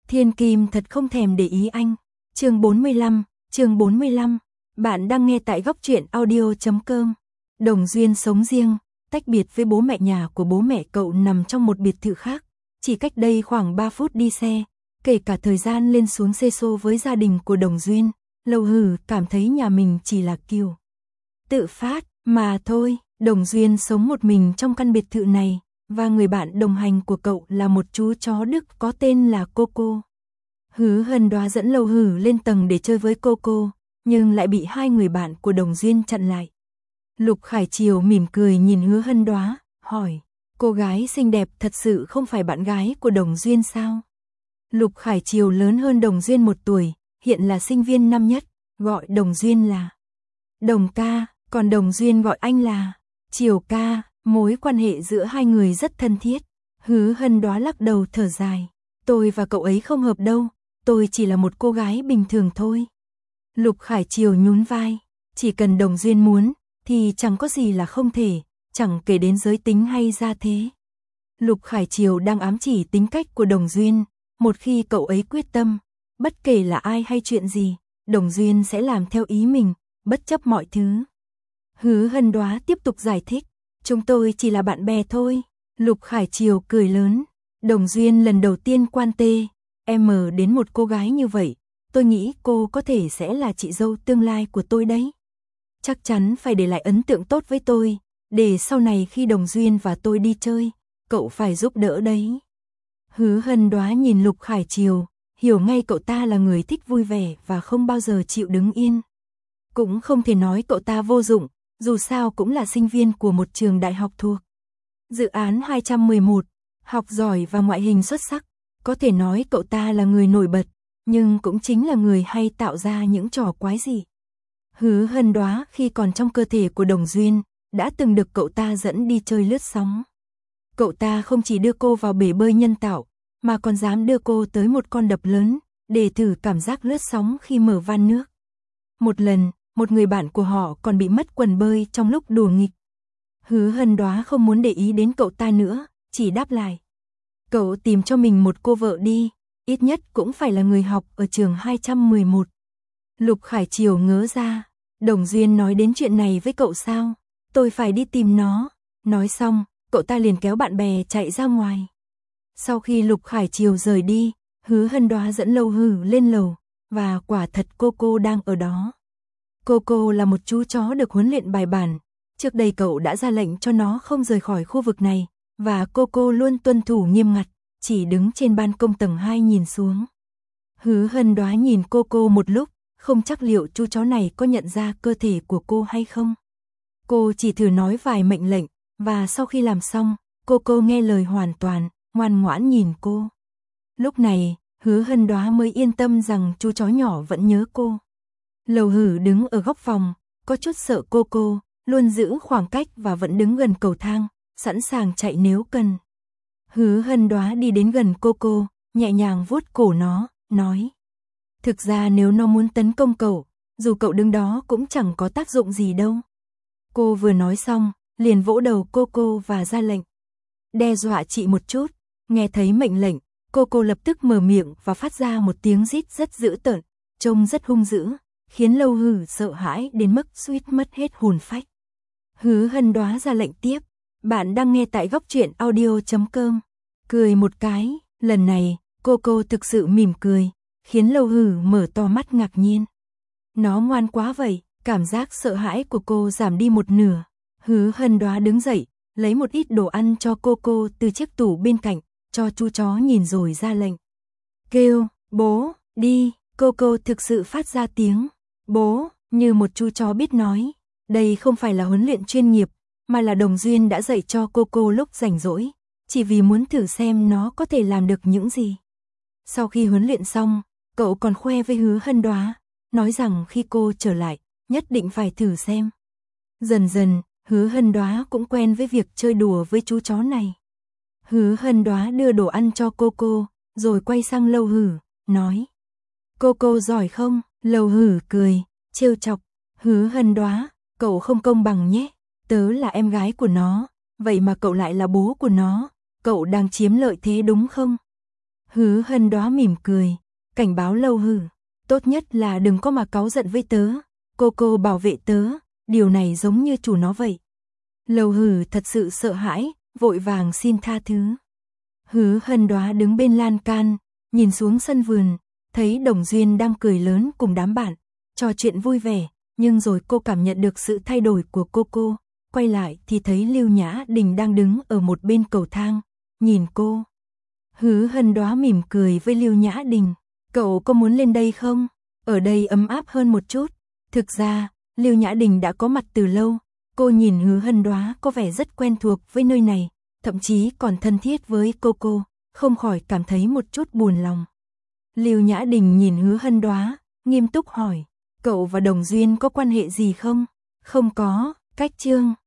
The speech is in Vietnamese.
Thiên Kim thật không thèm để ý anh. Chương 45. Bạn đang nghe tại góc truyện audio.com. Đồng Duyên sống riêng, tách biệt với bố mẹ. Nhà của bố mẹ cậu nằm trong một biệt thự khác, chỉ cách đây khoảng 3 phút đi xe. Kể cả thời gian lên xuống xe xô với gia đình của Đồng Duyên, Lâu Hử cảm thấy nhà mình chỉ là kiểu tự phát mà thôi. Đồng Duyên sống một mình trong căn biệt thự này, và người bạn đồng hành của cậu là một chú chó Đức có tên là Coco. Hứa Hân Đoá dẫn Lâu Hử lên tầng để chơi với Coco, nhưng lại bị hai người bạn của Đồng Duyên chặn lại. Lục Khải Triều mỉm cười nhìn Hứa Hân Đoá, hỏi, cô gái xinh đẹp thật sự không phải bạn gái của Đồng Duyên sao? Lục Khải Triều lớn hơn Đồng Duyên 1 tuổi, hiện là sinh viên năm nhất, gọi Đồng Duyên là Đồng ca, còn Đồng Duyên gọi anh là Triều ca. Mối quan hệ giữa hai người rất thân thiết. Hứa Hân Đoá lắc đầu thở dài, tôi và cậu ấy không hợp đâu, tôi chỉ là một cô gái bình thường thôi. Lục Khải Triều nhún vai, chỉ cần Đồng Duyên muốn, thì chẳng có gì là không thể, chẳng kể đến giới tính hay gia thế. Lục Khải Triều đang ám chỉ tính cách của Đồng Duyên, một khi cậu ấy quyết tâm, bất kể là ai hay chuyện gì, Đồng Duyên sẽ làm theo ý mình, bất chấp mọi thứ. Hứa Hân Đoá tiếp tục giải thích, chúng tôi chỉ là bạn bè thôi. Lục Khải Triều cười lớn, Đồng Duyên lần đầu tiên quan em đến một cô gái như vậy, tôi nghĩ cô có thể sẽ là chị dâu tương lai của tôi đấy. Chắc chắn phải để lại ấn tượng tốt với tôi, để sau này khi Đồng Duyên và tôi đi chơi, cậu phải giúp đỡ đấy. Hứa Hân Đoá nhìn Lục Khải Triều, hiểu ngay cậu ta là người thích vui vẻ và không bao giờ chịu đứng yên. Cũng không thể nói cậu ta vô dụng, dù sao cũng là sinh viên của một trường đại học thuộc dự án 211, học giỏi và ngoại hình xuất sắc. Có thể nói cậu ta là người nổi bật, nhưng cũng chính là người hay tạo ra những trò quái dị. Hứa Hân Đoá khi còn trong cơ thể của Đồng Duyên, đã từng được cậu ta dẫn đi chơi lướt sóng. Cậu ta không chỉ đưa cô vào bể bơi nhân tạo, mà còn dám đưa cô tới một con đập lớn, để thử cảm giác lướt sóng khi mở van nước. Một lần, một người bạn của họ còn bị mất quần bơi trong lúc đùa nghịch. Hứa Hân Đoá không muốn để ý đến cậu ta nữa, chỉ đáp lại, cậu tìm cho mình một cô vợ đi, ít nhất cũng phải là người học ở trường 211. Lục Khải Triều ngớ ra, Đồng Duyên nói đến chuyện này với cậu sao? Tôi phải đi tìm nó. Nói xong, cậu ta liền kéo bạn bè chạy ra ngoài. Sau khi Lục Khải Triều rời đi, Hứa Hân Đoá dẫn Lâu Hử lên lầu, và quả thật Coco đang ở đó. Coco là một chú chó được huấn luyện bài bản, trước đây cậu đã ra lệnh cho nó không rời khỏi khu vực này, và Coco luôn tuân thủ nghiêm ngặt, chỉ đứng trên ban công tầng 2 nhìn xuống. Hứa Hân Đoá nhìn Coco một lúc, không chắc liệu chú chó này có nhận ra cơ thể của cô hay không. Cô chỉ thử nói vài mệnh lệnh, và sau khi làm xong, Coco nghe lời hoàn toàn, ngoan ngoãn nhìn cô. Lúc này, Hứa Hân Đoá mới yên tâm rằng chú chó nhỏ vẫn nhớ cô. Lâu Hử đứng ở góc phòng, có chút sợ Coco, luôn giữ khoảng cách và vẫn đứng gần cầu thang, sẵn sàng chạy nếu cần. Hứa Hân Đoá đi đến gần Coco, nhẹ nhàng vuốt cổ nó, nói, thực ra nếu nó muốn tấn công cậu, dù cậu đứng đó cũng chẳng có tác dụng gì đâu. Cô vừa nói xong, liền vỗ đầu Coco và ra lệnh, đe dọa chị một chút. Nghe thấy mệnh lệnh, Coco lập tức mở miệng và phát ra một tiếng rít rất dữ tợn, trông rất hung dữ, khiến Lâu Hử sợ hãi đến mức suýt mất hết hồn phách. Hứa Hân Đoá ra lệnh tiếp, bạn đang nghe tại góc truyện audio.com. Cười một cái, lần này, Coco thực sự mỉm cười, khiến Lâu Hử mở to mắt ngạc nhiên. Nó ngoan quá vậy, cảm giác sợ hãi của cô giảm đi một nửa. Hứa Hân Đoá đứng dậy, lấy một ít đồ ăn cho Coco từ chiếc tủ bên cạnh, cho chú chó nhìn rồi ra lệnh. Kêu, bố, đi. Coco thực sự phát ra tiếng bố, như một chú chó biết nói. Đây không phải là huấn luyện chuyên nghiệp, mà là Đồng Duyên đã dạy cho Coco lúc rảnh rỗi, chỉ vì muốn thử xem nó có thể làm được những gì. Sau khi huấn luyện xong, cậu còn khoe với Hứa Hân Đoá, nói rằng khi cô trở lại, nhất định phải thử xem. Dần dần, Hứa Hân Đoá cũng quen với việc chơi đùa với chú chó này. Hứa Hân Đoá đưa đồ ăn cho Coco, rồi quay sang Lâu Hử, nói, Coco giỏi không? Lâu Hử cười, trêu chọc, Hứa Hân Đoá, cậu không công bằng nhé, tớ là em gái của nó, vậy mà cậu lại là bố của nó, cậu đang chiếm lợi thế đúng không? Hứa Hân Đóa mỉm cười, cảnh báo Lâu Hử, tốt nhất là đừng có mà cáu giận với tớ, cô bảo vệ tớ, điều này giống như chủ nó vậy. Lâu Hử thật sự sợ hãi, vội vàng xin tha thứ. Hứa Hân Đóa đứng bên lan can, nhìn xuống sân vườn, thấy Đồng Duyên đang cười lớn cùng đám bạn, trò chuyện vui vẻ, nhưng rồi cô cảm nhận được sự thay đổi của cô, quay lại thì thấy Lưu Nhã Đình đang đứng ở một bên cầu thang, nhìn cô. Hứa Hân Đóa mỉm cười với Lưu Nhã Đình, cậu có muốn lên đây không? Ở đây ấm áp hơn một chút. Thực ra, Lưu Nhã Đình đã có mặt từ lâu, cô nhìn Hứa Hân Đóa có vẻ rất quen thuộc với nơi này, thậm chí còn thân thiết với cô, không khỏi cảm thấy một chút buồn lòng. Lưu Nhã Đình nhìn Hứa Hân Đóa, nghiêm túc hỏi, cậu và Đồng Duyên có quan hệ gì không? Không có, cách Trương.